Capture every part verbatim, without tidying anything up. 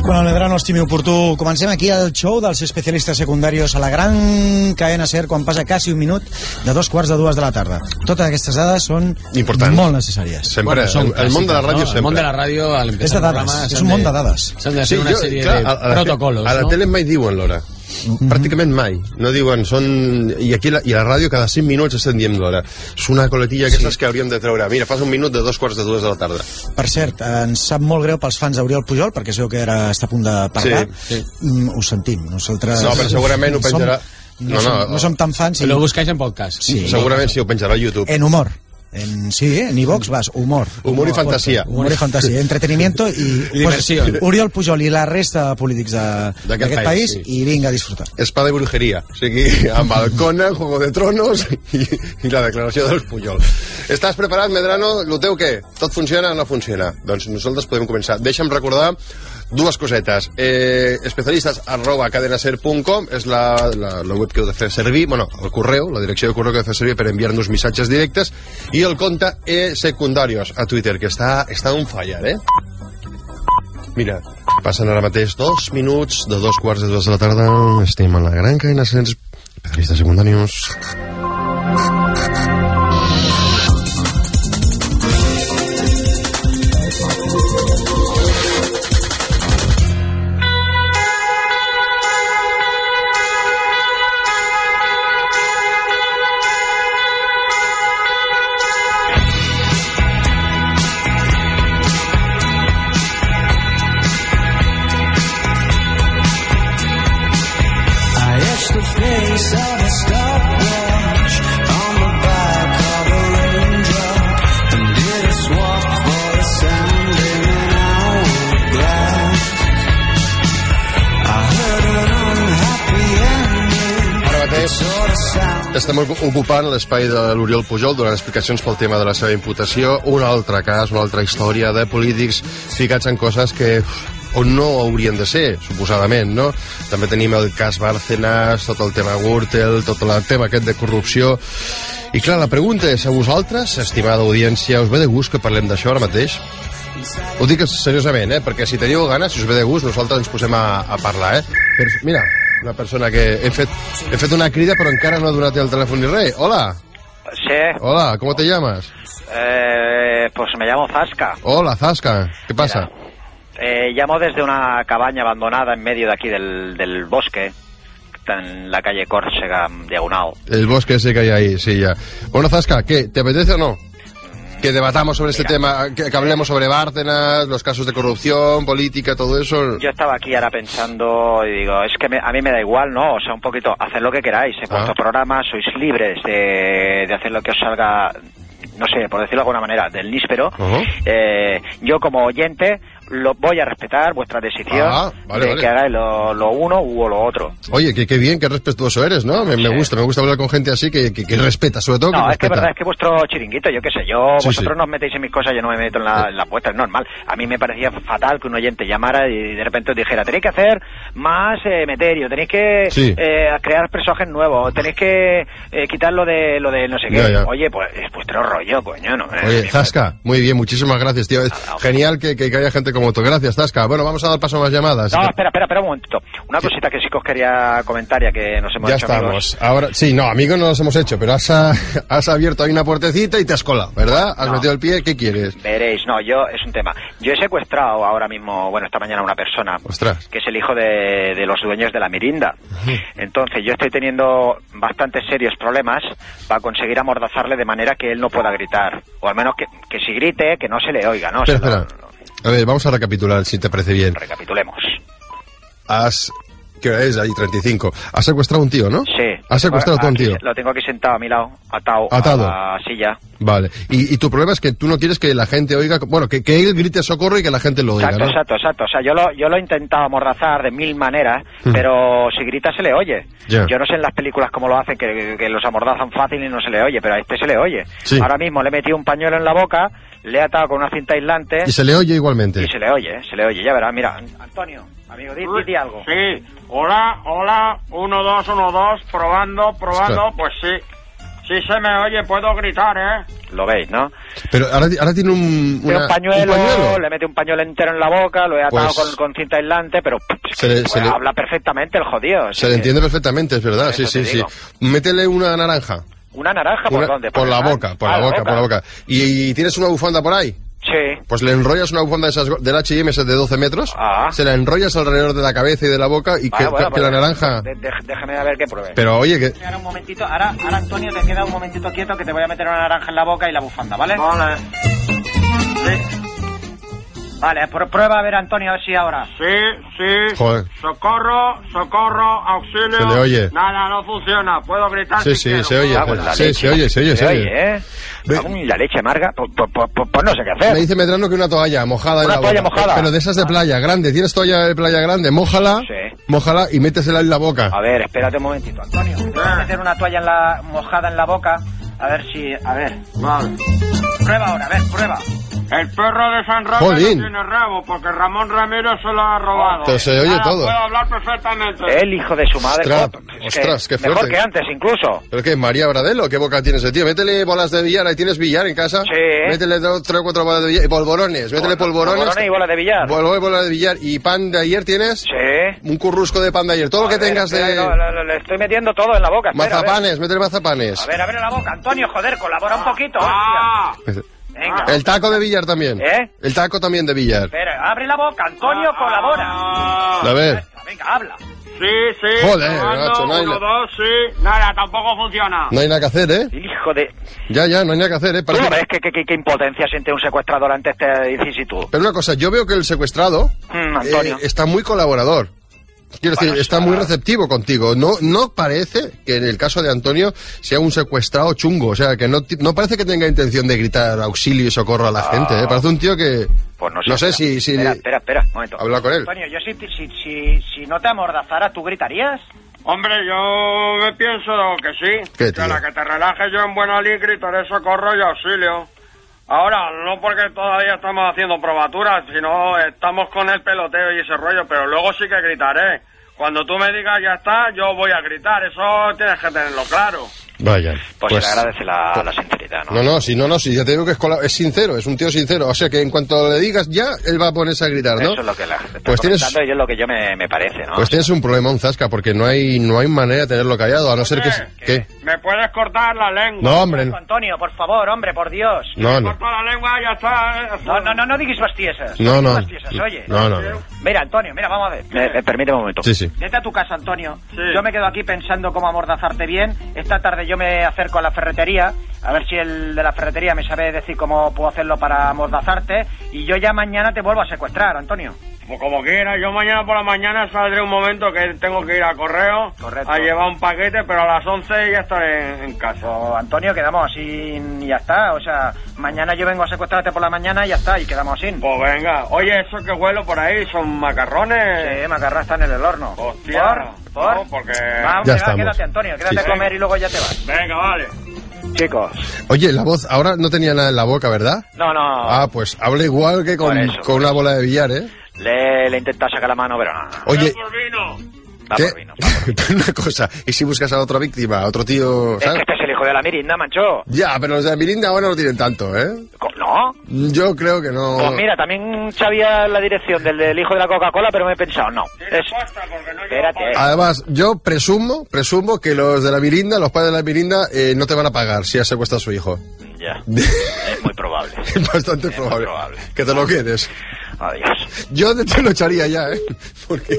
Bueno, el Medrano, estimi oportú. Comencem aquí el show dels especialistes secundarios a la gran cadena SER quan passa quasi un minut de dos quarts de dues de la tarda. Totes aquestes dades són importants, molt necessàries. Sempre. Bueno, són el, el món de la ràdio, no? sempre. El món de la ràdio, al és de dades, és un món de dades. S'han de fer sí, una jo, sèrie clar, de a, a protocolos, la, a la no? tele mai diuen l'hora. Mm-hmm. Pràcticament mai, no diuen són... I aquí la, i a la ràdio cada cinc minuts estem dient l'hora. És una coletilla aquestes sí. que hauríem de treure. Mira, fas un minut de dos quarts de dues de la tarda. Per cert, ens sap molt greu pels fans d'Oriol Pujol, perquè es veu que ara està a punt de parlar. Sí, sí. Mm, ho sentim, nosaltres... No, però segurament ho penjarà... Som, no, no, som, no som tan fans... I... Lo buscáis en podcast. Sí, segurament sí, ho penjarà a YouTube. En humor. En, sí, en iVox vas, humor. Humor, humor i fantasia. Humor i fantasia, entretenimiento i... I diversió. Pues, Oriol Pujol i la resta de polítics d'aquest país, país sí. I vinga a disfrutar. Espada i brujeria. O sigui, amb Balcona, Juego de Tronos i, i la declaració dels Pujol. Estàs preparat, Medrano? El teu què? Tot funciona o no funciona? Doncs nosaltres podem començar. Deixa'm recordar dues cosetes. Eh, especialistes arroba cadenaser punt com és la, la, la web que heu de fer servir, bueno, el correu, la direcció de correu que heu de fer servir per enviar-nos missatges directes, i el compte e secundarios a Twitter, que està, està on fallar, eh? Mira, passen ara mateix dos minuts de dos quarts de dues de la tarda. Estem a la gran cadena SER, especialistes secundarios. Estem ocupant l'espai de l'Oriol Pujol donant explicacions pel tema de la seva imputació. Un altre cas, una altra història de polítics ficats en coses que on no haurien de ser, suposadament, no? També tenim el cas Bárcenas, tot el tema Gürtel, tot el tema aquest de corrupció. I clar, la pregunta és a vosaltres, estimada audiència, us ve de gust que parlem d'això ara mateix? Ho dic seriosament, eh? Perquè si teniu ganes, si us ve de gust, nosaltres ens posem a, a parlar, eh? Però, mira, una persona que he fet, he fet una crida però encara no ha donat el telèfon ni res. Hola. Sí. Hola, ¿cómo te llamas? Eh, pues me llamo Zasca. Hola, Zasca. ¿Qué pasa? Mira, eh, llamo desde una cabaña abandonada en medio de aquí del, del bosque, que está en la calle Córcega, diagonal. El bosque ese que hay ahí, sí, ya. Bueno, Zasca, ¿qué? ¿Te apetece o no? Que debatamos sobre Mira, este tema, que, que hablemos sobre Bárcenas, los casos de corrupción, política, todo eso. Yo estaba aquí ahora pensando y digo, es que me, a mí me da igual, ¿no? O sea, un poquito, haced lo que queráis, he puesto ah. programas, sois libres de, de hacer lo que os salga, no sé, por decirlo de alguna manera, del níspero. Uh-huh. eh, yo como oyente lo voy a respetar vuestra decisión ah, vale, de vale. que hagáis lo, lo uno u lo otro. Oye, que qué bien, qué respetuoso eres, ¿no? Me, sí. me gusta, me gusta hablar con gente así que, que, que respeta, sobre todo que No, respeta. es que verdad, es que vuestro chiringuito, yo qué sé, yo, sí, vosotros sí. no os metéis en mis cosas, yo no me meto en la, en la vuestra, es normal. A mí me parecía fatal que un oyente llamara y de repente os dijera, tenéis que hacer más eh, meterio, tenéis que sí. eh, crear personajes nuevos, tenéis que eh, quitar lo de, lo de no sé qué. Ya, ya. Oye, pues es vuestro rollo, coño, no. Oye, eh, Zasca, muy bien, muchísimas gracias, tío. Es genial que, que, que haya gente como tú. Gracias, Zasca. Bueno, vamos a dar paso a más llamadas. No, espera, espera, espera un momentito. Una sí. cosita que sí que os quería comentar, ya que nos hemos ya hecho estamos. amigos. Ahora, sí, no, amigos no los hemos hecho, pero has, has abierto ahí una puertecita y te has colado, ¿verdad? Has no. metido el pie, ¿qué quieres? Veréis, no, yo, es un tema. Yo he secuestrado ahora mismo, bueno, esta mañana a una persona, Ostras. que es el hijo de, de los dueños de la Mirinda. Entonces, yo estoy teniendo bastantes serios problemas para conseguir amordazarle de manera que él no pueda gritar. O al menos que, que si grite, que no se le oiga, ¿no? Espera, o sea, espera. No, no, A ver, vamos a recapitular, si te parece bien. Recapitulemos. Has... ¿Qué hora es? Ahí, treinta y cinco. Has secuestrado a un tío, ¿no? Sí. Has secuestrado a un tío. Lo tengo aquí sentado a mi lado, atado, atado. a la silla. Vale. Y, y tu problema es que tú no quieres que la gente oiga... Bueno, que, que él grite socorro y que la gente lo oiga, exacto, ¿no? Exacto, exacto. O sea, yo lo, yo lo he intentado amordazar de mil maneras, mm. pero si grita se le oye. Yeah. Yo no sé en las películas cómo lo hacen, que, que los amordazan fácil y no se le oye, pero a este se le oye. Sí. Ahora mismo le he metido un pañuelo en la boca, le he atado con una cinta aislante... Y se le oye igualmente. Y se le oye, se le oye. Ya verás, mira, Antonio, amigo, di, di, di algo. Sí, hola, hola, uno, dos, uno, dos, probando, probando, Ostras. Pues sí, Sí se me oye, puedo gritar, ¿eh? Lo veis, ¿no? Pero ahora, ahora tiene un, Tiene una, un, pañuelo, un pañuelo, le mete un pañuelo entero en la boca, lo he atado Pues- con, con cinta aislante, pero pff, Se le- pues, se le- habla perfectamente el jodido. Se le entiende perfectamente, es verdad, sí, Eso sí, te sí. digo. Métele una naranja. ¿Una naranja por Una- dónde? por la el- boca, por ah, la boca, por la boca. ¿Y, y tienes una bufanda por ahí? Sí. Pues le enrollas una bufanda de esas go- del H y M de doce metros, Ah. se la enrollas alrededor de la cabeza y de la boca y Vale, que, bueno, que la pues, naranja... de- de- déjame a ver qué pruebe. Pero oye, que... Ahora un momentito, ahora, ahora Antonio te queda un momentito quieto que te voy a meter una naranja en la boca y la bufanda, ¿vale? Vale. Sí. Vale, pr- prueba a ver Antonio, a ver si ahora. Sí, sí. Joder. Socorro, socorro, auxilio. Se le oye. Nada, no funciona. Puedo gritar Sí, si sí, quiero. se oye. Cago en la Sí, leche. se oye, se oye, se oye. ¿eh? Ve- Cago en la leche amarga, pues, pues, pues, pues no sé qué hacer. Me dice Medrano que una toalla mojada en Una la toalla boca. mojada. Pero de esas de playa, grande. ¿Tienes toalla de playa grande? Mójala, Sí. mójala y métesela en la boca. A ver, espérate un momentito, Antonio. Te voy a meter una toalla en la, mojada en la boca, a ver si... A ver. Vale. Prueba ahora, a ver, prueba. El perro de San Roque Jolín. no tiene rabo porque Ramón Ramírez se lo ha robado. Pero se oye Ahora todo. puedo hablar perfectamente. El hijo de su madre. Ostras, jo, es que ostras, qué Mejor fuerte. que antes, incluso. ¿Pero qué? ¿María Bradelo? ¿Qué boca tiene ese tío? Métele bolas de billar. ¿Ahí tienes billar en casa? Sí. Métele dos, tres o cuatro bolas de billar. Y polvorones. Métele polvorones. Polvorones y bola de billar. Polvorones y bolas de billar. ¿Y pan de ayer tienes? Sí. Un currusco de pan de ayer. Todo lo que A ver, tengas espera, de... no, no, no, le estoy metiendo todo en la boca. espera, a ver. Mazapanes. Métele mazapanes. A ver, abre la boca, Antonio, joder, colabora un poquito. Ah, hostia. Venga. El taco de billar también. ¿Eh? El taco también de billar. Espera, abre la boca, Antonio, colabora. ah. A ver. Venga, habla. Sí, sí. Joder, probando, macho, no hay uno, na- dos, sí. Nada, tampoco funciona. No hay nada que hacer, ¿eh? El hijo de... Ya, ya, no hay nada que hacer, ¿eh? ¿Tú Parece- no ves qué, qué, qué- qué impotencia siente un secuestrador ante esta vicisitud? Pero una cosa, yo veo que el secuestrado Mm, Antonio. eh, está muy colaborador. Quiero Bueno, decir, está está- muy receptivo contigo. No no parece que en el caso de Antonio sea un secuestrado chungo. O sea, que no, ti- no parece que tenga intención de gritar auxilio y socorro a la gente. ¿eh? Parece un tío que... Pues no sé. no sé espera. si... si Espera, espera, espera, un momento. Habla con él. Antonio, yo si, si, si, si no te amordazara, ¿tú gritarías? Hombre, yo me pienso que sí. ¿Qué, que tío? a la que te relajes yo en buena lid gritaré socorro y auxilio. Ahora, no porque todavía estamos haciendo probaturas, sino estamos con el peloteo y ese rollo, pero luego sí que gritaré. Cuando tú me digas ya está, yo voy a gritar, eso tienes que tenerlo claro. Vaya. Pues, se le agradece la, la sinceridad, ¿no? No, no, si no, no, si ya te digo que es, cola- es sincero, es un tío sincero. O sea, que en cuanto le digas ya, él va a ponerse a gritar, ¿no? Eso es lo que la gente está Pues tienes- comentando y es lo que yo me, me parece, ¿no? Pues tienes un problema, un zasca, porque no hay no hay manera de tenerlo callado, a no ser que... Oye, ¿Qué? ¿Me puedes cortar la lengua? No, hombre. no. Antonio, por favor, hombre, por Dios. No, Me no. corto la lengua, ya está. ¿eh? No, no, no, no digas bastiesas. No, no. digas bastiesas, oye. No, no, no. Mira, Antonio, mira, vamos a ver. Me, me permite un momento. Sí, sí. Vete a tu casa, Antonio. Sí. Yo me quedo aquí pensando cómo amordazarte bien. Esta tarde yo me acerco a la ferretería, a ver si el de la ferretería me sabe decir cómo puedo hacerlo para amordazarte. Y yo ya mañana te vuelvo a secuestrar, Antonio. Pues como quiera, yo mañana por la mañana saldré un momento que tengo que ir a correo Correcto. a llevar un paquete, pero a las once ya estaré en, en casa. Pues, Antonio, quedamos así y ya está. O sea, mañana yo vengo a secuestrarte por la mañana y ya está, y quedamos así. Pues venga, oye, eso que huelo por ahí, ¿son macarrones? Sí, macarrá está en el horno. Hostia. ¿Por? ¿Por? No, porque... Va, Ya va, estamos. quédate, Antonio, quédate Sí, a sí. comer y luego ya te vas. Venga, vale. Chicos. Oye, la voz ahora no tenía nada en la boca, ¿verdad? No, no. Ah, pues habla igual que con, Por eso, con una bola de billar, ¿eh? Le, le he intentado sacar la mano, pero no. no. Oye, Por vino. Va ¿qué? por vino, va por vino. Una cosa, ¿y si buscas a otra víctima, a otro tío, Es que ¿sabes? este es el hijo de la Mirinda, mancho. Ya, pero los de la Mirinda ahora no tienen tanto, ¿eh? Co- ¿No? Yo creo que no... Pues mira, también sabía la dirección del, del hijo de la Coca-Cola, pero me he pensado, no. Tiene Es... pasta porque no llevo Espérate. pasta. Además, yo presumo, presumo que los de la Mirinda, los padres de la Mirinda, eh, no te van a pagar si has secuestrado a su hijo. Ya. Es muy probable. Es bastante Es muy probable, probable. que te lo quedes. Adiós. Yo de te lo echaría ya, ¿eh? Porque...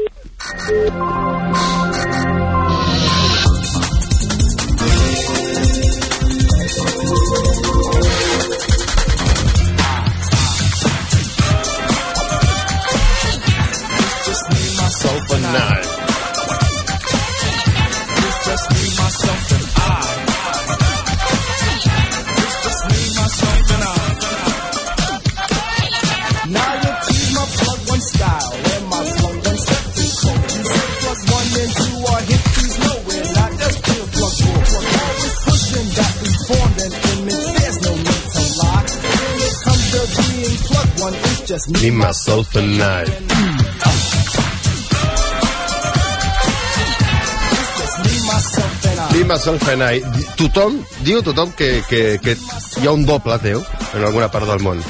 Now you choose my plug one style and my plug one step to cold. You say plug one and two are hippies nowhere, not just pure plug four. Always pushing that we formed an image, there's no need to lie. When it comes to being plug one, it's just me, Me, myself and I. it's just me, myself and I. Me, See myself and I. Tothom, diu tothom que, que, que hi ha un doble teu en alguna part del món.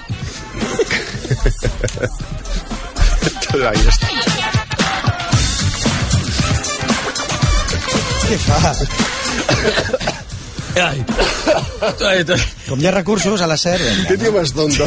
Ahí està. Què fa? Ai. Ai, ai. Com hi ha recursos a la S E R... Què tio més tonto?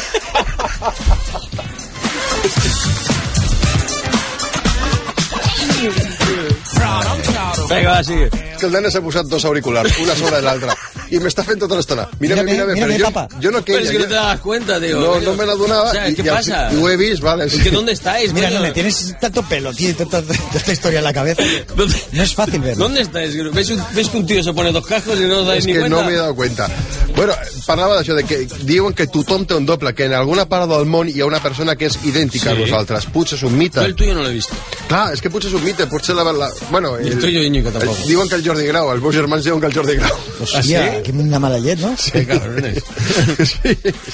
Vinga, va, sigue. Que el nene s'ha posat dos auriculars, una sobre l'altra, i m'està fent tota l'estona. Mírame, Mírame, mírame, mírame, pero papá. yo, yo no Pero quería. es que no yo- te das cuenta, tío. No, tío. no me la donaba. O sea, y- ¿qué y al pasa? fin- Lo he visto, vale. Es que ¿dónde estáis? Mira, coño? nene, tienes tanto pelo, tío, tanta, tanta historia en la cabeza. ¿Dónde- No es fácil verlo. ¿Dónde estáis? ¿Ves, un- ¿Ves que un tío se pone dos cascos y no os dais És ni que cuenta? no m'he dado cuenta. Bueno, parlava d'això, de que diuen que tothom té un doble, que en alguna part del món hi ha una persona que és idèntica Sí. a vosaltres. Potser és un mite. Yo el tuyo no lo he visto. Clar, és que potser és un mite, potser la... la bueno, I el tuyo, Íñigo, tampoc. el- diuen que el Jordi Grau, els meus germans diuen que el Jordi Grau. Hòstia, ¿Ah, sí? que una mala llet, no? Qué cabrones. Sí.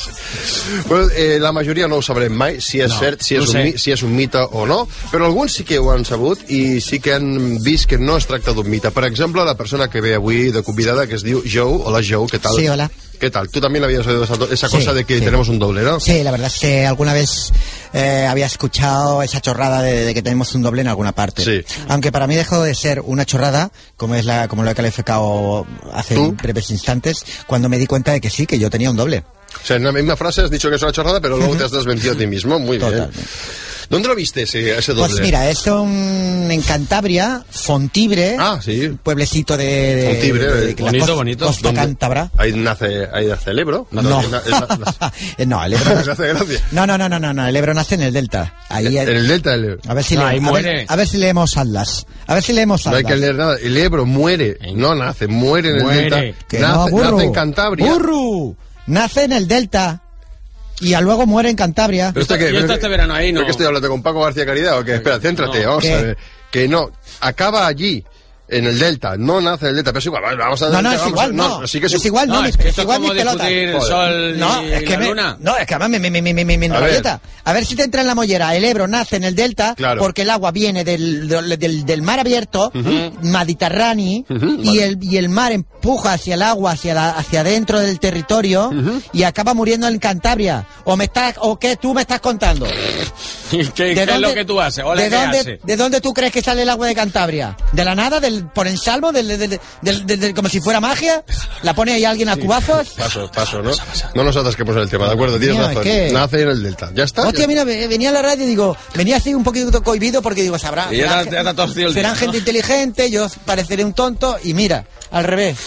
Bueno, eh, la majoria no ho sabrem mai, si és No, cert, si no és, sé. un, mi- si és un mite o no, però alguns sí que ho han sabut i sí que han vist que no es tracta d'un mite. Per exemple, la persona que ve avui de convidada, que es diu Joe. Hola, Joe, ¿qué tal? Sí, hola. ¿Qué tal? Tú también habías oído esa, esa Sí, cosa de que sí. tenemos un doble, ¿no? Sí, la verdad es que alguna vez eh, había escuchado esa chorrada de, de que tenemos un doble en alguna parte. Sí. Aunque para mí dejó de ser una chorrada, como es la como lo he calificado hace ¿Tú? breves instantes, cuando me di cuenta de que sí, que yo tenía un doble. O sea, en la misma frase has dicho que es una chorrada, pero luego te has desmentido a ti mismo. Muy bien. Totalmente. ¿Dónde lo viste ese, ese doble? Pues mira, es un, en Cantabria, Fontibre, Ah, sí. pueblecito de, de, Fontibre, de- de eh, la bonito, costa- bonito. costa ¿Dónde? cántabra. Ahí nace, ahí nace el Ebro. No, Na- na- na- Eh, no, el Ebro. Me hace gracia. No, no, no, no, no, no, el Ebro nace en el Delta. Ahí En el delta del Ebro. A ver si, No, le- ahí a muere. ver, a ver si leemos Atlas. A ver si leemos No hay Atlas. que leer nada. El Ebro muere, no nace, muere en el Muere. delta. Que nace, no, burro. nace en Cantabria. ¡Burro! Nace en el Delta y a luego muere en Cantabria. Pero esto Yo que, está pero este que- verano ahí, ¿no? ¿pero que estoy hablando con Paco García Caridad o qué? Espera, céntrate, No. vamos ¿Qué? a ver. Que no, acaba allí, en el delta, no nace en el delta, pero es igual, vamos a... No, no, es vamos igual, a- no. sí que es igual, no, No, ni- es que es esto es igual como ni pelota. discutir el Joder. sol No, y es que la me, luna. no, es que además me, me, me, me, me, me A enrolleta. A ver si te entra en la mollera. El Ebro nace en el delta Claro. porque el agua viene del, del, del- del mar abierto, Mediterráneo, Ujú, y, el, y el mar empuja hacia el agua, hacia la, hacia dentro del territorio, y acaba muriendo en Cantabria. ¿O me estás, o qué tú me estás contando? ¿Qué, qué ¿De es dónde- lo que tú haces? Hola, ¿de ¿qué dónde, haces? ¿De dónde tú crees que sale el agua de Cantabria? ¿De la nada? Del, ¿Por ensalmo? Del, del, del, del- del- del- ¿Como si fuera magia? ¿La pone ahí alguien a cubazos? Paso, paso, ¿no? No nos atasquemos en el tema, ¿de acuerdo? Tienes Mío, razón. es que- Nace en el delta. ¿Ya está? Hostia, mira, ve- venía a la radio y digo, venía así un poquito cohibido porque digo, sabrá. Y ya serán te- gen- ya te has torcido el serán día, gente ¿no? inteligente, yo pareceré un tonto y mira, al revés.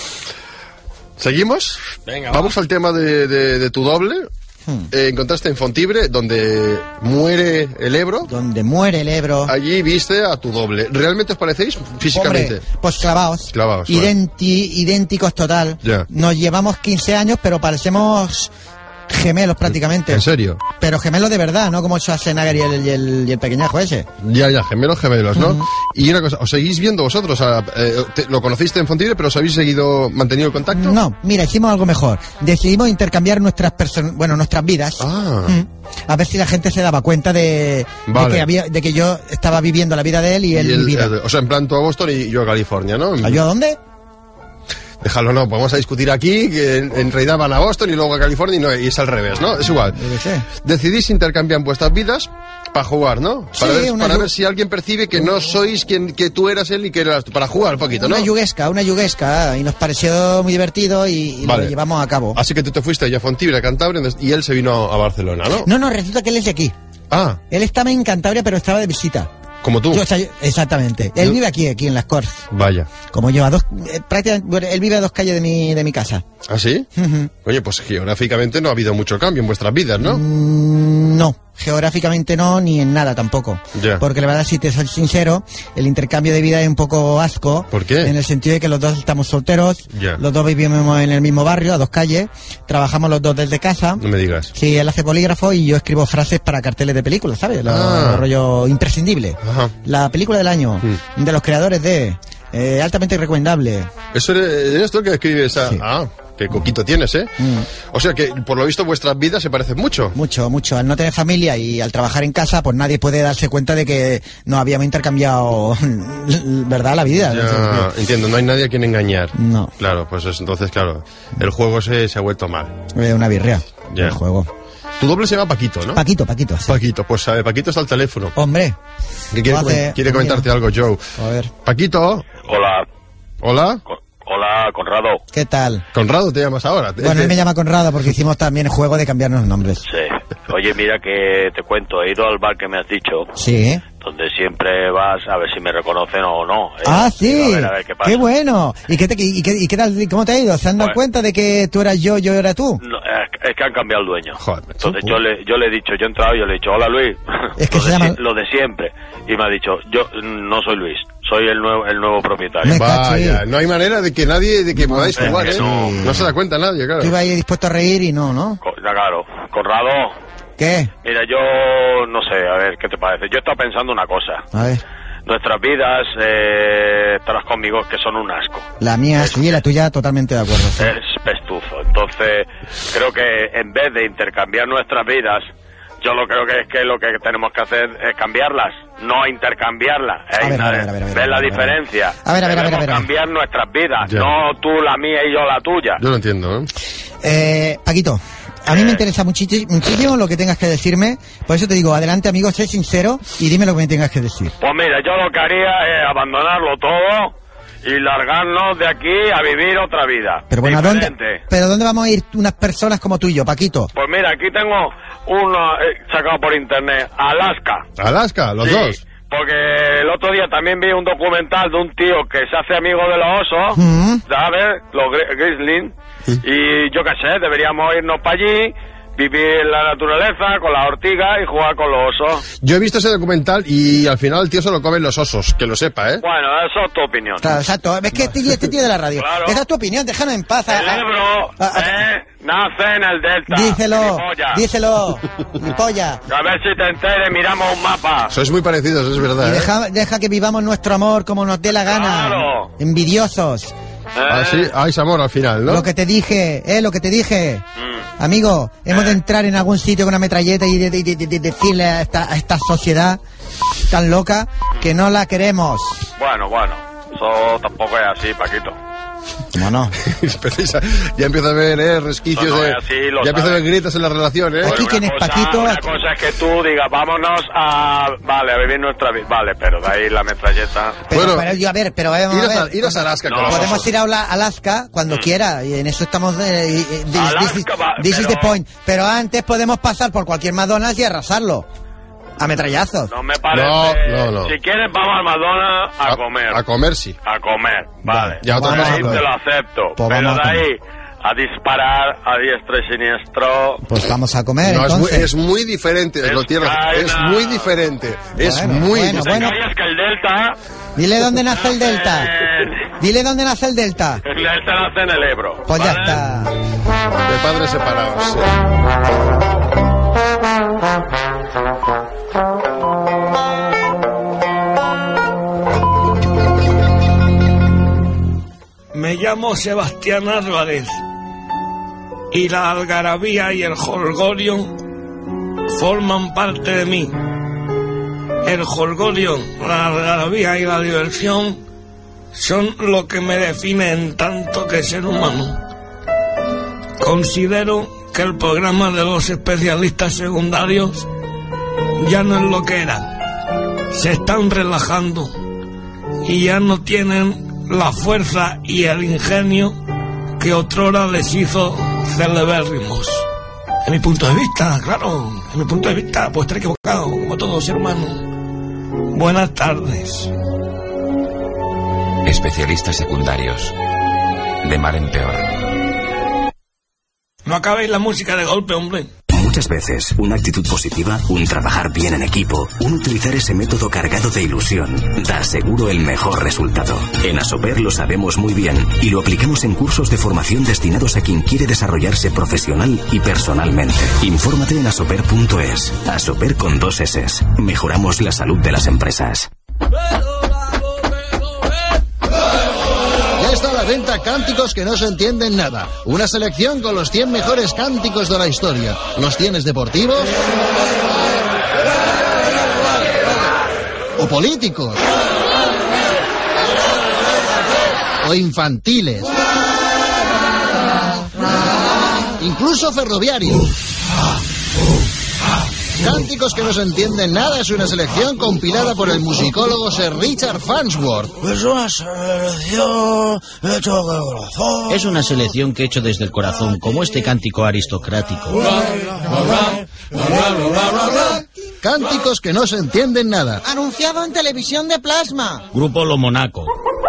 ¿Seguimos? Venga, Vamos al tema de, de, de tu doble. Hmm. Eh, encontraste en Fontibre, donde muere el Ebro. Donde muere el Ebro. Allí viste a tu doble. ¿Realmente os parecéis físicamente? Hombre, pues clavados. Clavados, Identi- idénticos total. Ya. Nos llevamos quince años, pero parecemos gemelos prácticamente. ¿En serio? Pero gemelos de verdad, no como Schwarzenegger y el, y el, y el pequeñajo ese. Ya, ya, gemelos, gemelos, ¿no? Y una cosa, ¿os seguís viendo vosotros? Ah, eh, te- ¿Lo conociste en Fontibre, pero os habéis seguido, mantenido el contacto? No, mira, hicimos algo mejor. Decidimos intercambiar nuestras person- bueno, nuestras vidas. Ah. Mm. A ver si la gente se daba cuenta de, de Vale. que había, de que yo estaba viviendo la vida de él y Y él el- mi vida. eh, o sea, en plan tú a Boston y yo a California, ¿no? ¿A yo a dónde? Déjalo, no, vamos a discutir aquí, que en, en realidad van a Boston y luego a California y, no, y es al revés, ¿no? Es igual. Yo qué sé. Decidís intercambiar vuestras vidas para jugar, ¿no? Para, Sí, ver, una para yu- ver si alguien percibe que no sois quien que tú eras él y que eras tú. Para jugar un poquito, ¿no? Una yuguesca, una yuguesca. Y nos pareció muy divertido y, y Vale. lo llevamos a cabo. Así que tú te fuiste ya a Fontibre, a Cantabria, y él se vino a Barcelona, ¿no? No, no, resulta que él es de aquí. Ah, Él estaba en Cantabria, pero estaba de visita. como tú. Yo, o sea, yo- exactamente. Él Yo- vive aquí, aquí en Las Corts. Vaya. Como yo, a dos, eh, prácticamente, bueno, él vive a dos calles de mi, de mi casa. ¿Ah, sí? Ujú. Oye, pues geográficamente no ha habido mucho cambio en vuestras vidas, ¿no? Mm, no, geográficamente no, ni en nada tampoco. Ya. Porque la verdad, si te soy sincero, el intercambio de vida es un poco asco. ¿Por qué? En el sentido de que los dos estamos solteros, Ya. los dos vivimos en el mismo barrio, a dos calles, trabajamos los dos desde casa. No me digas. Sí, él hace polígrafo y yo escribo frases para carteles de películas, ¿sabes? Lo, Ah. lo rollo imprescindible. Ajá. La película del año, de los creadores de... eh, altamente recomendable. ¿Eso eres, eres tú que escribes esa...? Sí. Ah, qué coquito tienes, ¿eh? Mm. O sea que, por lo visto, vuestras vidas se parecen mucho. Mucho, mucho. Al no tener familia y al trabajar en casa, pues nadie puede darse cuenta de que nos habíamos intercambiado, ¿verdad?, la vida. Ya, entiendo, no hay nadie a quien engañar. No. Claro, pues es- entonces, claro, el juego se, se ha vuelto mal. Eh, una birria. Ya. El juego. Tu doble se llama Paquito, ¿no? Paquito, Paquito. Sí. Paquito, pues sabe, Paquito está al teléfono. Hombre. Que quiere, Lo hace- comen- quiere comentarte algo, Joe. A ver. Paquito, Hola, hola. Co- hola, Conrado. ¿Qué tal? Conrado te llamas ahora. Bueno, él me llama Conrado porque hicimos también el juego de cambiarnos nombres. Sí. Oye, mira que te cuento, he ido al bar que me has dicho, Sí. donde siempre vas a ver si me reconocen o no. ¿eh? Ah, Digo, sí. A ver, a ver qué pasa. Qué bueno. ¿Y qué, te, y, qué, y qué tal? ¿Cómo te ha ido? ¿Se han dado Bueno. cuenta de que tú eras yo, yo era tú? No, es, es que han cambiado el dueño. Joder, Entonces sí. yo le, yo le he dicho, yo he entrado y yo le he dicho, hola Luis. Es que lo, se de, llama- si- lo de siempre. Y me ha dicho, yo no soy Luis, soy el nuevo, el nuevo propietario. Me- Vaya, cachi. no hay manera de que nadie, de que podáis es jugar, que ¿eh? no. No se da cuenta nadie, claro. Tú ibas ahí dispuesto a reír y no, ¿no? Co- ya, claro, Conrado, ¿Qué? mira, yo no sé, a ver, ¿qué te parece? Yo he estado pensando una cosa. A ver. Nuestras vidas, eh, estarás conmigo, que son un asco. La mía, sí, y la tuya, totalmente de acuerdo. Sí. Es pestuzo. Entonces, creo que en vez de intercambiar nuestras vidas, yo lo creo que es que lo que tenemos que hacer es cambiarlas, no intercambiarlas. A ¿eh? ver, a ver, a ver, a ver, ¿Ves a ver, la a ver. diferencia? A ver, a ver, a ver, a Debemos ver, a ver. cambiar nuestras vidas, Ya. no tú la mía y yo la tuya. Yo lo entiendo, ¿eh? Eh, Paquito, a mí me interesa muchi- muchísimo lo que tengas que decirme. Por eso te digo, adelante, amigo, sé sincero y dime lo que me tengas que decir. Pues mira, yo lo que haría es abandonarlo todo y largarnos de aquí a vivir otra vida. Pero bueno, ¿a dónde, diferente. pero ¿dónde vamos a ir unas personas como tú y yo, Paquito? Pues mira, aquí tengo uno eh, sacado por internet, Alaska. Alaska, los Sí, dos. porque el otro día también vi un documental de un tío que se hace amigo de los osos, Mm. ¿sabes? Los gri- grizzly. Y yo qué sé, deberíamos irnos para allí, vivir en la naturaleza con las ortigas y jugar con los osos. Yo he visto ese documental y al final el tío se lo comen los osos, que lo sepa, ¿eh? Bueno, eso es tu opinión. Claro, exacto. Es que este, este tío de la radio. Claro. Esa es tu opinión, déjanos en paz. El Ah, Ebro, ah, ah, ¿eh? Nace en el delta. Díselo, gilipollas. díselo, mi polla. A ver si te enteres, miramos un mapa. Sois muy parecidos, es Y verdad, ¿eh? deja, deja que vivamos nuestro amor como nos dé la gana. Claro. Envidiosos. ¿Eh? Ah, sí, hay amor al final, ¿no? Lo que te dije, eh, lo que te dije. Mm. Amigo, hemos Eh. de entrar en algún sitio con una metralleta y de, de- de- de- de decirle a esta, a esta sociedad tan loca que no la queremos. Bueno, bueno, eso tampoco es así, Paquito. ¿Cómo no? Empecéis a- ya empieza a haber ¿eh? resquicios No, no, de... es así, lo ya empieza a sabes. haber gritos en la relación, ¿eh? Aquí Bueno, quién una es cosa- Paquito, Una aquí- cosa es que tú digas, vámonos a... Vale, a vivir nuestra vida. Vale, pero de ahí la metralleta... Pero, Bueno, pero yo, a ver, pero vamos a Iros a, ver. iros a Alaska con No. los Podemos osos. ir a Ala- Alaska cuando quiera y en eso estamos. Eh, y- y- this, Alaska this is, va- this is pero- the point. Pero antes podemos pasar por cualquier McDonald's y arrasarlo. A metrallazos. No me parece... No, no, no. Si quieres, vamos al Madonna a, comer. A comer, sí. A comer, vale. Ya otra De cosa, ahí pues. te lo acepto. Pues pero vamos de a comer. ahí a disparar a diestro y siniestro... Pues vamos a comer No, es, muy, entonces. es muy diferente, Es lo tienes, es China. muy diferente. Es Bueno, muy bueno, diferente. bueno. Es que el Delta... Dile dónde nace el Delta. en- Dile dónde nace el Delta. El Delta nace en el Ebro. Pues ya ¿vale? está. De padres separados, sí. Me llamo Sebastián Álvarez y la algarabía y el jolgorio forman parte de mí. El jolgorio, la algarabía y la diversión son lo que me define en tanto que ser humano. Considero que el programa de los especialistas secundarios ya no es lo que eran. Se están relajando y ya no tienen la fuerza y el ingenio que otrora les hizo celebérrimos. En mi punto de vista, claro, en mi punto de vista, pues estar equivocado, como todo ser humano. Buenas tardes. Especialistas secundarios. De mal en peor. No acabéis la música de golpe, hombre. Muchas veces, una actitud positiva, un trabajar bien en equipo, un utilizar ese método cargado de ilusión, da seguro el mejor resultado. En Asoper lo sabemos muy bien y lo aplicamos en cursos de formación destinados a quien quiere desarrollarse profesional y personalmente. Infórmate en asoper punto es. Asoper con dos eses. Mejoramos la salud de las empresas. Ya está la venta Cánticos que no se entienden nada. Una selección con los cien mejores cánticos de la historia. ¿Los tienes deportivos? ¿O políticos? ¿O infantiles? Incluso ferroviarios. Cánticos que no se entienden nada es una selección compilada por el musicólogo Sir Richard Farnsworth. Es una selección hecha del corazón. Es una selección que he hecho desde el corazón, como este cántico aristocrático. Cánticos que no se entienden nada. Anunciado en televisión de plasma. Grupo Lo Monaco.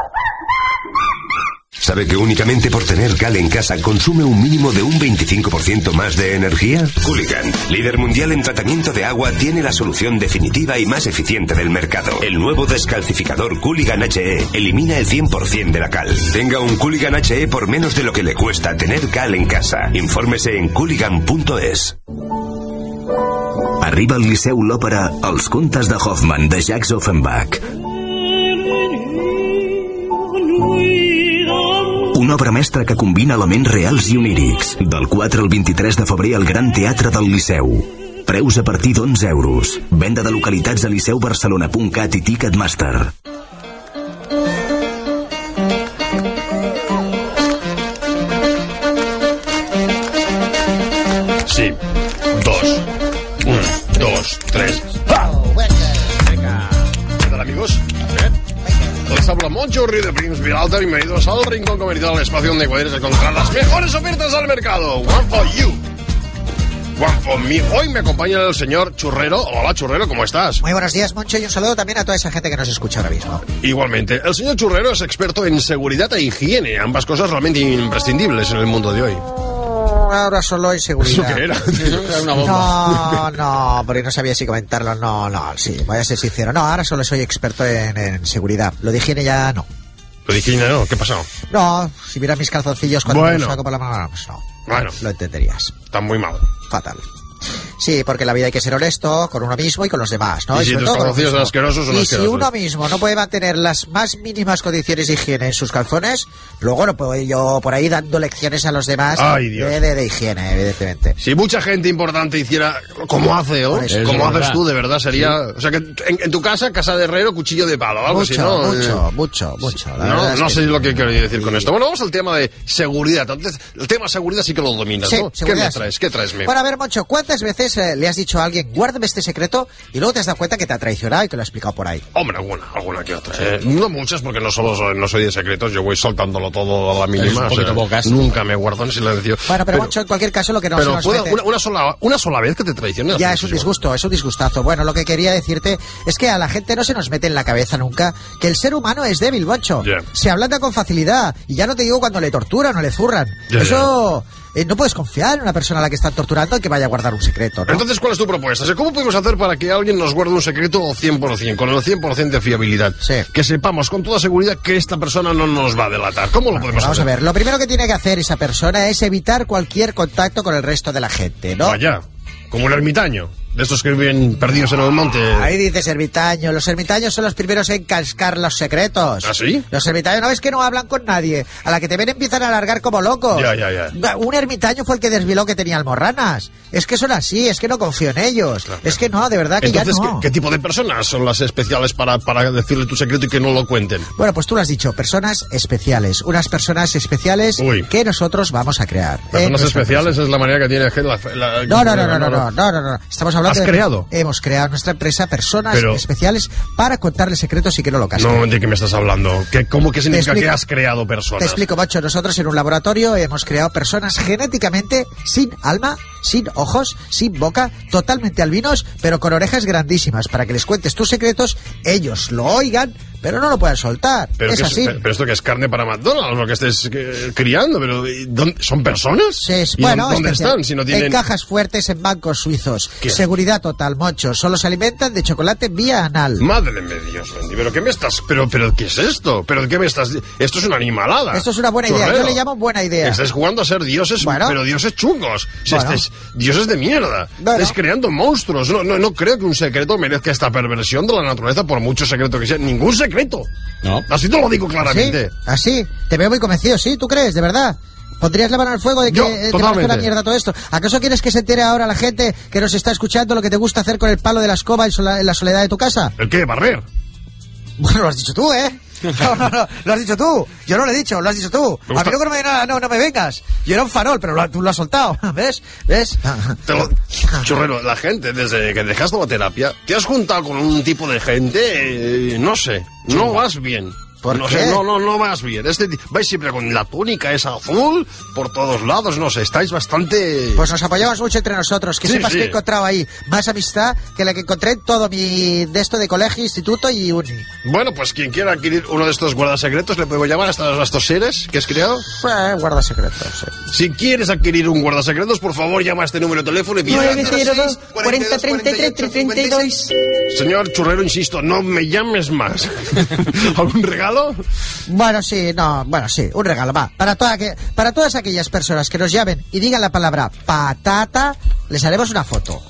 ¿Sabe que únicamente por tener cal en casa consume un mínimo de un veinticinco por ciento más de energía? Cooligan, líder mundial en tratamiento de agua, tiene la solución definitiva y más eficiente del mercado. El nuevo descalcificador Cooligan H E elimina el cien por ciento de la cal. Tenga un Cooligan H E por menos de lo que le cuesta tener cal en casa. Infórmese en cooligan punto es. Arriba al Liceu l'òpera Els contes de Hoffmann, de Jacques Offenbach. Una obra mestra que combina elements reals i onírics. Del quatre al vint-i-tres de febrer al Gran Teatre del Liceu. Preus a partir d'onze euros. Venda de localitats a liceu barcelona punt cat i Ticketmaster. Sí. Dos. Un, dos, tres. ¡Ah! Venga. ¿Qué tal, amigos? Les habla Moncho Río de Prince Peralta. Bienvenidos al Rincón Comercial, el espacio donde puedes encontrar las mejores ofertas del mercado. One for you. One for me. Hoy me acompaña el señor Churrero. Hola, Churrero, ¿cómo estás? Muy buenos días, Moncho, y un saludo también a toda esa gente que nos escucha ahora mismo. Igualmente. El señor Churrero es experto en seguridad e higiene, ambas cosas realmente imprescindibles en el mundo de hoy. Ahora solo hay seguridad. ¿Eso qué era? Era una bomba. No, no, porque no sabía si comentarlo. No, no, sí, voy a ser sincero. No, ahora solo soy experto en, en seguridad. Lo de higiene ya no. Lo de higiene no, ¿qué pasó? No, si vieras mis calzoncillos cuando Bueno. me los saco por la mano, pues no. Bueno. Lo entenderías. Está muy mal. Fatal. Sí, porque en la vida hay que ser honesto con uno mismo y con los demás, ¿no? Y si sobre tus todo con uno calzoncillos son mismo. asquerosos, son Y asquerosos. si uno mismo no puede mantener las más mínimas condiciones de higiene en sus calzones, luego no puedo ir yo por ahí dando lecciones a los demás Ay, Dios. de, de, de higiene, evidentemente. Si mucha gente importante hiciera como hace, ¿o? Por eso. Como Es haces verdad. tú, de verdad, sería... O sea, que en, en tu casa, casa de herrero, cuchillo de palo, algo Mucho, así, ¿no? mucho, Eh, mucho, mucho. La No, verdad es no que sé sí. lo que quiero decir con esto. Bueno, vamos al tema de seguridad. Entonces, el tema seguridad sí que lo dominas, Sí, ¿no? ¿Qué seguridad, me sí. traes? ¿Qué traes, me? Bueno, a ver, Moncho, ¿cuántas veces eh, le has dicho a alguien, guárdame este secreto, y luego te has dado cuenta que te ha traicionado y que lo ha explicado por ahí? Hombre, alguna, alguna que otra. Eh, no muchas, porque no solo soy, no soy de secretos, yo voy soltándolo todo a la mínima. un o poquito sea, bocas. nunca me guardo en silencio. Bueno, pero, Moncho, en cualquier caso, lo que no se pero nos puede- mete... una, una sola, una sola vez que te traiciones. Ya, es un disgusto, es un disgustazo. Bueno, lo que quería decirte es que a la gente no se nos mete en la cabeza nunca que el ser humano es débil, Moncho. Ya. Se ablanda con facilidad. Y ya no te digo cuando le torturan o le zurran. Ya, Eso... eh, no puedes confiar en una persona a la que están torturando y que vaya a guardar un secreto, ¿no? Entonces, ¿cuál es tu propuesta? O sea, ¿cómo podemos hacer para que alguien nos guarde un secreto cien por ciento, con el cien por ciento de fiabilidad? Sí. Que sepamos con toda seguridad que esta persona no nos va a delatar. ¿Cómo lo podemos Vamos a hacer? ver, lo primero que tiene que hacer esa persona es evitar cualquier contacto con el resto de la gente, ¿no? Vaya, como un ermitaño, de estos que viven perdidos en el monte. Ahí dices ermitaño. Los ermitaños son los primeros en cascar los secretos. ¿Ah, sí? Los ermitaños, ¿no ves que no hablan con nadie? A la que te ven empiezan a largar como locos. Ya, ya, ya. Un ermitaño fue el que desveló que tenía almorranas. Es que son así, es que no confío en ellos. Es que no, de verdad que Entonces, ya no. ¿qué, qué tipo de personas son las especiales para, para decirle tu secreto y que no lo cuenten? Bueno, pues tú lo has dicho, personas especiales. Unas personas especiales Uy. que nosotros vamos a crear. ¿eh? Personas Nuestra especiales es la manera que tiene la... la- No, no, no, no, no, no, no, no, no. Estamos hablando ¿Has de... creado? Hemos creado nuestra empresa personas Pero- especiales para contarle secretos y que no lo casquen. No, ¿de qué me estás hablando? ¿Qué, ¿Cómo que significa explico. que has creado personas? Te explico, Macho. Nosotros en un laboratorio hemos creado personas genéticamente sin alma, sin ojos, sin boca, totalmente albinos, pero con orejas grandísimas, para que les cuentes tus secretos, ellos lo oigan, pero no lo puedan soltar. Pero, es que así. pero esto que es carne para McDonald's, lo que estés eh, criando, pero ¿y dónde- ¿son personas? Sí, es- ¿Y bueno, ¿Dónde especial. están si no tienen...? En cajas fuertes en bancos suizos. ¿Qué? Seguridad total, Mocho. Solo se alimentan de chocolate vía anal. Madre de Dios, Bendy, pero ¿qué me estás...? Pero, pero, ¿qué es esto? ¿Pero qué me estás...? Esto es una animalada. Esto es una buena idea. Chorrero. Yo le llamo buena idea. Estáis jugando a ser dioses, Bueno. pero dioses chungos. Si Bueno. estáis- dioses, dioses de mierda. Bueno. Estáis creando monstruos. No, no, no creo que un secreto merezca esta perversión de la naturaleza, por mucho secreto que sea. Ningún secreto. No. Así te lo digo claramente. ¿Así? ¿Así? Te veo muy convencido, ¿sí? ¿Tú crees? ¿De verdad? ¿Pondrías la mano al fuego de que Yo, eh, te parece la mierda todo esto? ¿Acaso quieres que se entere ahora la gente que nos está escuchando lo que te gusta hacer con el palo de la escoba en, sola, en la soledad de tu casa? ¿El qué? ¿Barrer? Bueno, lo has dicho tú, ¿eh? No, no, no, lo has dicho tú. Yo no lo he dicho, lo has dicho tú. A mí no me, no, no, no me vengas. Yo era un farol, pero lo, tú lo has soltado. ¿Ves? ¿Ves? Te lo... Chorrero, la gente, desde que dejaste la terapia, te has juntado con un tipo de gente, eh, no sé, no vas bien. ¿Por no qué? Sé, no, no, no vas bien. Este, vais siempre con la túnica esa azul, por todos lados, no sé, estáis bastante... Pues nos apoyamos mucho entre nosotros, que sí, sepas sí. que he encontrado ahí más amistad que la que encontré en todo mi... de esto de colegio, instituto y uni. Bueno, pues quien quiera adquirir uno de estos guardasecretos, le podemos llamar a estos, a estos seres que has creado. Eh, guardasecretos, sí. Si quieres adquirir un guardasecretos, por favor, llama a este número de teléfono y pide... nueve cero dos, cuarenta, treinta y tres, treinta y dos. Señor Churrero, insisto, no me llames más. ¿Algún regalo? Bueno, sí, no, bueno, sí, un regalo, va. Para, toda que, para todas aquellas personas que nos llamen y digan la palabra patata, les haremos una foto.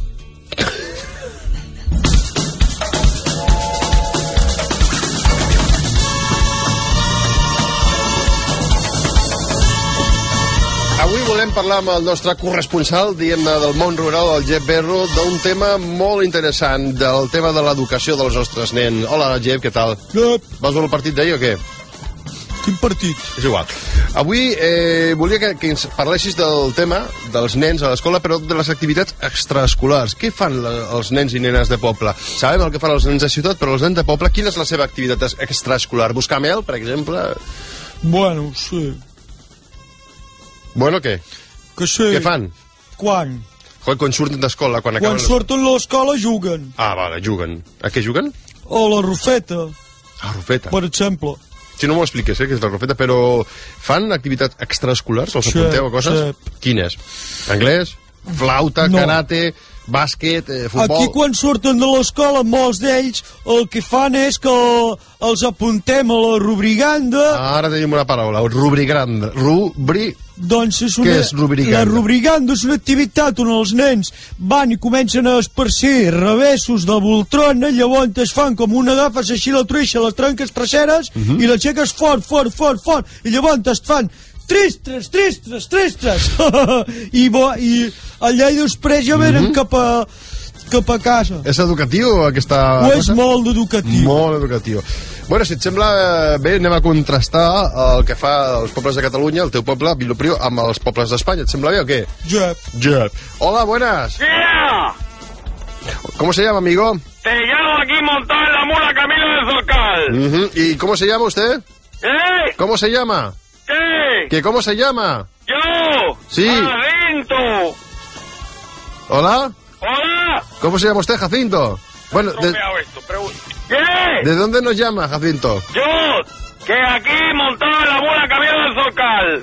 Avui volem parlar amb el nostre corresponsal, diguem-ne, del món rural, el Jep Berro, d'un tema molt interessant, del tema de l'educació dels nostres nens. Hola, Jep, què tal? Jep. Vas veure el partit d'ahir o què? Quin partit? És igual. Avui eh, volia que, que ens parlessis del tema dels nens a l'escola, però de les activitats extraescolars. Què fan la, els nens i nenes de poble? Sabem el que fan els nens de ciutat, però els nens de poble, quina és la seva activitat extraescolar? Buscar mel, per exemple? Bueno, sí. Bueno, què? Que sí. Què fan? Quan? Quan surten d'escola, quan acaben... Quan surten de l'escola juguen. Ah, vale, juguen. A què juguen? A la rufeta. A rufeta. Per exemple. Si no m'ho expliques, eh, que és la rufeta, però fan activitats extraescolars? Els apunteu a coses? Sí. Quines? Anglès? Flauta? No. Karate? Bàsquet? Eh, futbol? Aquí quan surten de l'escola, molts d'ells el que fan és que els apuntem a la rubriganda. Ah, ara tenim una paraula, rubriganda. Rubri... Doncs és una... Què és rubriganda? La rubriganda és una activitat on els nens van i comencen a esparcir revessos de voltrona, llavors es fan com una agafes així la truixa, les trenques traseres, uh -huh. i l'aixeques fort, fort, fort, fort, i llavors es fan tristres, tristres, tristres, i, bo, i allà i després ja venen uh -huh. cap a cap a casa. És educatiu aquesta Ho cosa? és molt educatiu. Molt educatiu. Bueno, si et sembla bé, anem a contrastar el que fa els pobles de Catalunya, el teu poble, Vilopriu, amb els pobles d'Espanya. Et sembla bé o qué? Jep. Jep. Hola, buenas. ¡Yeah! ¿Cómo se llama, amigo? Te llamo aquí montado en la mula Camilo del Zorcal. Uh-huh. ¿Y cómo se llama usted? ¿Eh? ¿Cómo se llama? ¿Qué? ¿Que cómo se llama? Yo. Sí. Jacinto. ¿Hola? Hola. ¿Cómo se llama usted, Jacinto? Bueno, de, Esto, ¿qué? ¿de dónde nos llama, Jacinto? Yo, que aquí montado en la mula Camilo del Zorcal.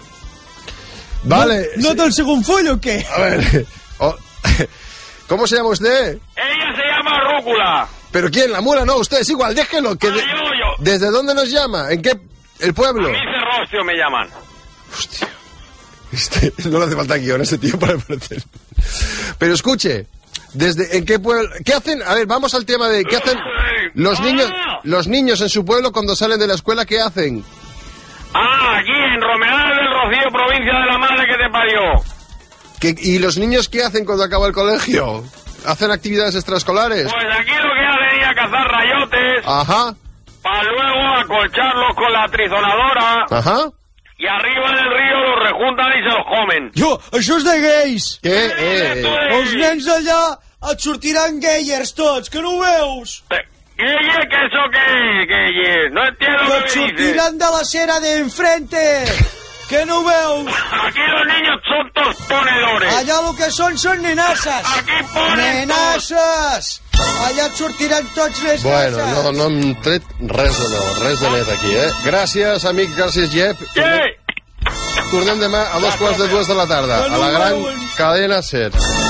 Vale. ¿No, ¿no te el segundo follo o qué? A ver, oh, ¿cómo se llama usted? Ella se llama Rúcula. ¿Pero quién? ¿La mula? No, usted es igual, déjelo. Que ah, de, yo, yo. ¿Desde dónde nos llama? ¿En qué? ¿El pueblo? A mí Cerrostio me llaman. Hostia. Este, no le hace falta guión a ese tío para parecer. Pero escuche, ¿desde en qué pueblo? ¿Qué hacen? A ver, vamos al tema de ¿qué hacen los niños, los niños en su pueblo cuando salen de la escuela? ¿Qué hacen? Ah, aquí en Romeral del Rocío, provincia de la madre que te parió. ¿Qué, ¿Y los niños qué hacen cuando acaba el colegio? ¿Hacen actividades extraescolares? Pues aquí lo que hacen es a cazar rayotes. Ajá. Para luego acolcharlos con la trizonadora. Ajá. Y arriba del río los rejuntan y se los comen. Jo, això és de gais. Què? Eh, eh. Els nens d'allà et sortiran gayers tots, que no ho veus? Gayers, ¿qué eso qué? Gayers, no entiendo que lo que et dices. sortiran de la acera de enfrente. Que no ho veus? Aquí los niños son todos ponedores. Allà el que són són nenasses. Aquí ponen nenasses. Allà et sortiran tots les Bueno, nasses. no, no hem tret res de nou, res de net aquí, eh? Gràcies, amic, gràcies, Jep. Què? Tornem demà a dos quarts de dues de la tarda, a la gran cadena SER.